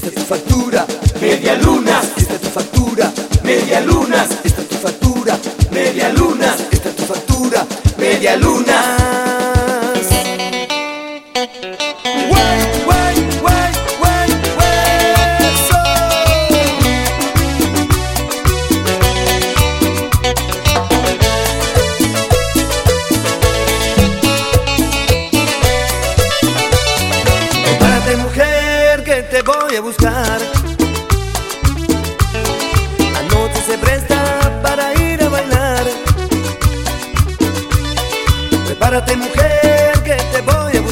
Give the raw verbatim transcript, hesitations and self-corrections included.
esta es tu factura, media luna, esta es tu factura, media luna, esta es tu factura, media luna, esta es tu factura, media luna. Mujer, que te voy a buscar. La noche se presta para ir a bailar. Prepárate, mujer, que te voy a buscar.